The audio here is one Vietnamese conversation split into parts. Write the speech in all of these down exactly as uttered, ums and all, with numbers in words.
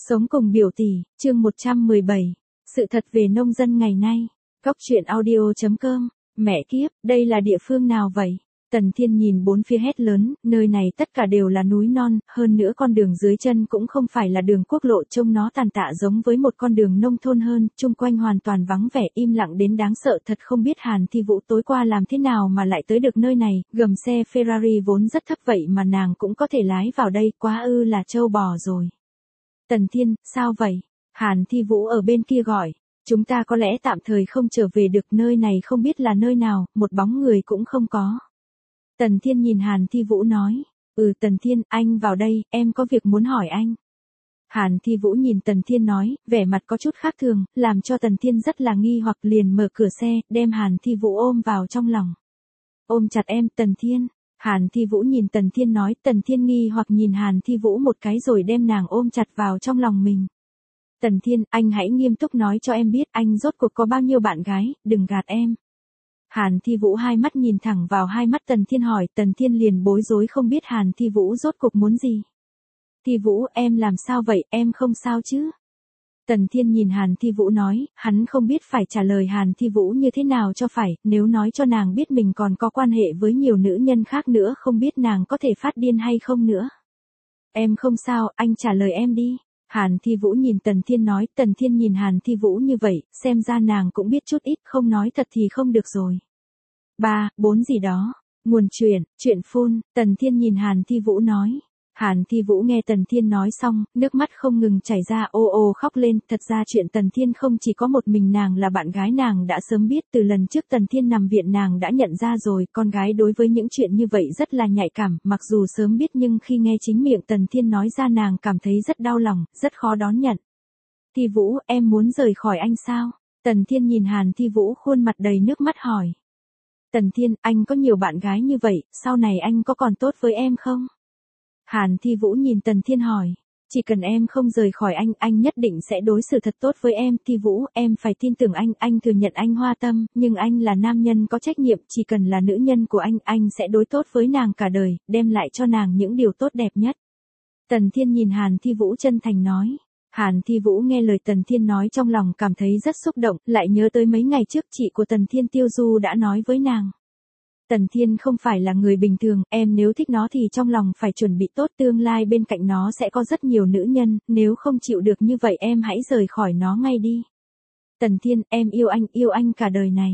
Sống cùng biểu tỷ, chương một trăm mười bảy. Sự thật về nông dân ngày nay. Góc truyện audio chấm com. Mẹ kiếp, đây là địa phương nào vậy? Tần Thiên nhìn bốn phía hét lớn, nơi này tất cả đều là núi non, hơn nữa con đường dưới chân cũng không phải là đường quốc lộ, trông nó tàn tạ giống với một con đường nông thôn hơn, chung quanh hoàn toàn vắng vẻ im lặng đến đáng sợ, thật không biết Hàn Thi Vũ tối qua làm thế nào mà lại tới được nơi này, gầm xe Ferrari vốn rất thấp vậy mà nàng cũng có thể lái vào đây, quá ư là trâu bò rồi. Tần Thiên, sao vậy? Hàn Thi Vũ ở bên kia gọi. Chúng ta có lẽ tạm thời không trở về được, nơi này không biết là nơi nào, một bóng người cũng không có. Tần Thiên nhìn Hàn Thi Vũ nói. Ừ Tần Thiên, anh vào đây, em có việc muốn hỏi anh. Hàn Thi Vũ nhìn Tần Thiên nói, vẻ mặt có chút khác thường, làm cho Tần Thiên rất là nghi hoặc, liền mở cửa xe, đem Hàn Thi Vũ ôm vào trong lòng. Ôm chặt em, Tần Thiên. Hàn Thi Vũ nhìn Tần Thiên nói, Tần Thiên nghi hoặc nhìn Hàn Thi Vũ một cái rồi đem nàng ôm chặt vào trong lòng mình. Tần Thiên, anh hãy nghiêm túc nói cho em biết anh rốt cuộc có bao nhiêu bạn gái, đừng gạt em. Hàn Thi Vũ hai mắt nhìn thẳng vào hai mắt Tần Thiên hỏi, Tần Thiên liền bối rối không biết Hàn Thi Vũ rốt cuộc muốn gì. Thi Vũ, em làm sao vậy, em không sao chứ? Tần Thiên nhìn Hàn Thi Vũ nói, hắn không biết phải trả lời Hàn Thi Vũ như thế nào cho phải, nếu nói cho nàng biết mình còn có quan hệ với nhiều nữ nhân khác nữa không biết nàng có thể phát điên hay không nữa. Em không sao, anh trả lời em đi. Hàn Thi Vũ nhìn Tần Thiên nói, Tần Thiên nhìn Hàn Thi Vũ như vậy, xem ra nàng cũng biết chút ít, không nói thật thì không được rồi. Ba, bốn gì đó. Nguồn truyện, truyện phun, Tần Thiên nhìn Hàn Thi Vũ nói. Hàn Thi Vũ nghe Tần Thiên nói xong, nước mắt không ngừng chảy ra, ô ô khóc lên, thật ra chuyện Tần Thiên không chỉ có một mình nàng là bạn gái nàng đã sớm biết, từ lần trước Tần Thiên nằm viện nàng đã nhận ra rồi, con gái đối với những chuyện như vậy rất là nhạy cảm, mặc dù sớm biết nhưng khi nghe chính miệng Tần Thiên nói ra nàng cảm thấy rất đau lòng, rất khó đón nhận. Thi Vũ, em muốn rời khỏi anh sao? Tần Thiên nhìn Hàn Thi Vũ khuôn mặt đầy nước mắt hỏi. Tần Thiên, anh có nhiều bạn gái như vậy, sau này anh có còn tốt với em không? Hàn Thi Vũ nhìn Tần Thiên hỏi, chỉ cần em không rời khỏi anh, anh nhất định sẽ đối xử thật tốt với em. Thi Vũ, em phải tin tưởng anh, anh thừa nhận anh hoa tâm, nhưng anh là nam nhân có trách nhiệm, chỉ cần là nữ nhân của anh, anh sẽ đối tốt với nàng cả đời, đem lại cho nàng những điều tốt đẹp nhất. Tần Thiên nhìn Hàn Thi Vũ chân thành nói. Hàn Thi Vũ nghe lời Tần Thiên nói trong lòng cảm thấy rất xúc động, lại nhớ tới mấy ngày trước chị của Tần Thiên Tiêu Du đã nói với nàng. Tần Thiên không phải là người bình thường, em nếu thích nó thì trong lòng phải chuẩn bị tốt, tương lai bên cạnh nó sẽ có rất nhiều nữ nhân, nếu không chịu được như vậy em hãy rời khỏi nó ngay đi. Tần Thiên, em yêu anh, yêu anh cả đời này.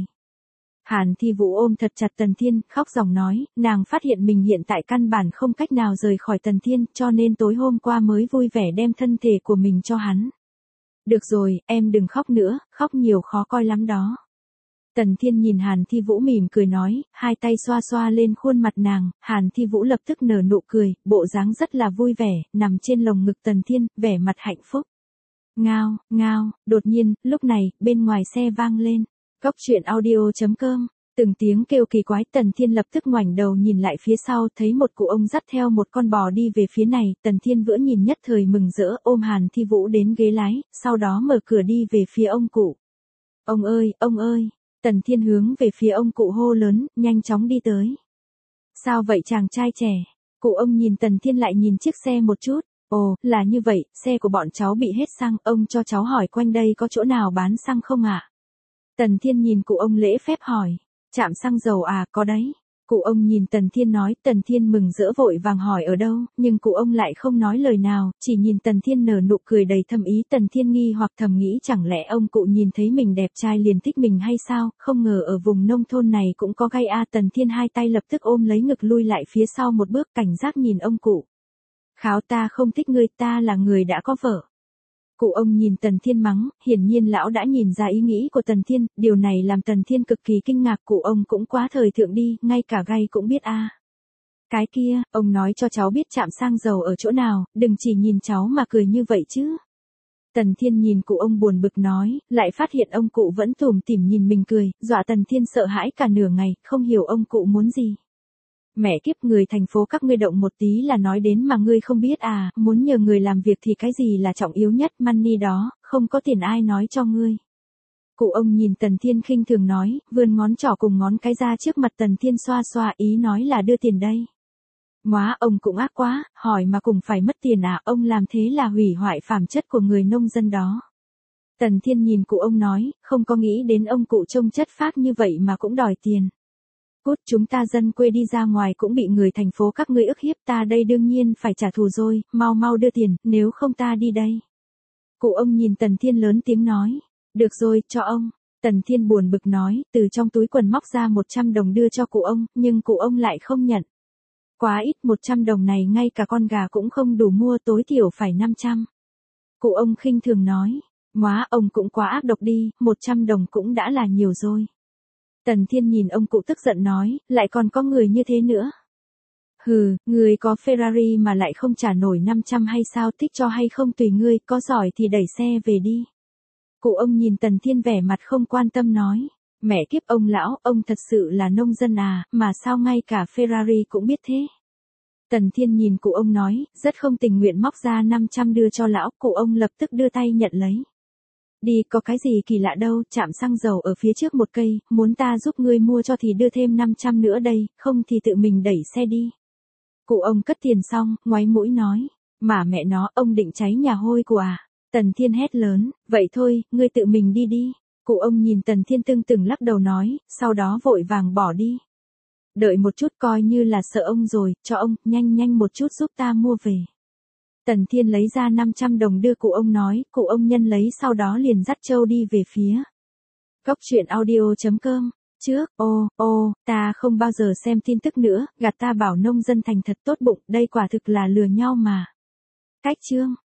Hàn Thi Vũ ôm thật chặt Tần Thiên, khóc ròng nói, nàng phát hiện mình hiện tại căn bản không cách nào rời khỏi Tần Thiên, cho nên tối hôm qua mới vui vẻ đem thân thể của mình cho hắn. Được rồi, em đừng khóc nữa, khóc nhiều khó coi lắm đó. Tần Thiên nhìn Hàn Thi Vũ mỉm cười nói, hai tay xoa xoa lên khuôn mặt nàng, Hàn Thi Vũ lập tức nở nụ cười, bộ dáng rất là vui vẻ, nằm trên lồng ngực Tần Thiên, vẻ mặt hạnh phúc. Ngao, ngao, đột nhiên, lúc này, bên ngoài xe vang lên. Góc truyện audio chấm com, từng tiếng kêu kỳ quái, Tần Thiên lập tức ngoảnh đầu nhìn lại phía sau, thấy một cụ ông dắt theo một con bò đi về phía này, Tần Thiên vừa nhìn nhất thời mừng rỡ, ôm Hàn Thi Vũ đến ghế lái, sau đó mở cửa đi về phía ông cụ. Ông ơi, ông ơi. Tần Thiên hướng về phía ông cụ hô lớn, nhanh chóng đi tới. Sao vậy chàng trai trẻ? Cụ ông nhìn Tần Thiên lại nhìn chiếc xe một chút. Ồ, là như vậy, xe của bọn cháu bị hết xăng, ông cho cháu hỏi quanh đây có chỗ nào bán xăng không ạ? À? Tần Thiên nhìn cụ ông lễ phép hỏi. Trạm xăng dầu à, có đấy. Cụ ông nhìn Tần Thiên nói, Tần Thiên mừng rỡ vội vàng hỏi ở đâu, nhưng cụ ông lại không nói lời nào, chỉ nhìn Tần Thiên nở nụ cười đầy thâm ý. Tần Thiên nghi hoặc thầm nghĩ chẳng lẽ ông cụ nhìn thấy mình đẹp trai liền thích mình hay sao, không ngờ ở vùng nông thôn này cũng có gay a. Tần Thiên hai tay lập tức ôm lấy ngực lui lại phía sau một bước, cảnh giác nhìn ông cụ. Kháo, ta không thích ngươi, ta là người đã có vợ. Cụ ông nhìn Tần Thiên mắng, hiển nhiên lão đã nhìn ra ý nghĩ của Tần Thiên, điều này làm Tần Thiên cực kỳ kinh ngạc, cụ ông cũng quá thời thượng đi, ngay cả gay cũng biết a. À. Cái kia, ông nói cho cháu biết trạm xăng dầu ở chỗ nào, đừng chỉ nhìn cháu mà cười như vậy chứ. Tần Thiên nhìn cụ ông buồn bực nói, lại phát hiện ông cụ vẫn tủm tỉm nhìn mình cười, dọa Tần Thiên sợ hãi cả nửa ngày, không hiểu ông cụ muốn gì. Mẹ kiếp, người thành phố các ngươi động một tí là nói đến mà ngươi không biết à, muốn nhờ người làm việc thì cái gì là trọng yếu nhất, money đó, không có tiền ai nói cho ngươi. Cụ ông nhìn Tần Thiên khinh thường nói, vươn ngón trỏ cùng ngón cái ra trước mặt Tần Thiên xoa xoa, ý nói là đưa tiền đây. Móa ông cũng ác quá, hỏi mà cũng phải mất tiền à, ông làm thế là hủy hoại phẩm chất của người nông dân đó. Tần Thiên nhìn cụ ông nói, không có nghĩ đến ông cụ trông chất phác như vậy mà cũng đòi tiền. Cút, chúng ta dân quê đi ra ngoài cũng bị người thành phố các ngươi ức hiếp, ta đây đương nhiên phải trả thù rồi, mau mau đưa tiền, nếu không ta đi đây. Cụ ông nhìn Tần Thiên lớn tiếng nói, được rồi, cho ông. Tần Thiên buồn bực nói, từ trong túi quần móc ra một trăm đồng đưa cho cụ ông, nhưng cụ ông lại không nhận. Quá ít, một trăm đồng này ngay cả con gà cũng không đủ mua, tối thiểu phải năm trăm. Cụ ông khinh thường nói, móa ông cũng quá ác độc đi, một trăm đồng cũng đã là nhiều rồi. Tần Thiên nhìn ông cụ tức giận nói, lại còn có người như thế nữa. Hừ, người có Ferrari mà lại không trả nổi năm trăm hay sao, thích cho hay không tùy ngươi, có giỏi thì đẩy xe về đi. Cụ ông nhìn Tần Thiên vẻ mặt không quan tâm nói, mẹ kiếp ông lão, ông thật sự là nông dân à, mà sao ngay cả Ferrari cũng biết thế. Tần Thiên nhìn cụ ông nói, rất không tình nguyện móc ra năm trăm đưa cho lão, cụ ông lập tức đưa tay nhận lấy. Đi, có cái gì kỳ lạ đâu, trạm xăng dầu ở phía trước một cây, muốn ta giúp ngươi mua cho thì đưa thêm năm trăm nữa đây, không thì tự mình đẩy xe đi. Cụ ông cất tiền xong, ngoáy mũi nói, mà mẹ nó, ông định cháy nhà hôi của à. Tần Thiên hét lớn, vậy thôi, ngươi tự mình đi đi. Cụ ông nhìn Tần Thiên tưng từng lắc đầu nói, sau đó vội vàng bỏ đi. Đợi một chút, coi như là sợ ông rồi, cho ông, nhanh nhanh một chút giúp ta mua về. Tần Thiên lấy ra năm trăm đồng đưa cụ ông nói, cụ ông nhân lấy sau đó liền dắt trâu đi về phía. Góc truyện audio chấm com, trước, ô, ô, ta không bao giờ xem tin tức nữa, gạt ta bảo nông dân thành thật tốt bụng, đây quả thực là lừa nhau mà. Cách chương.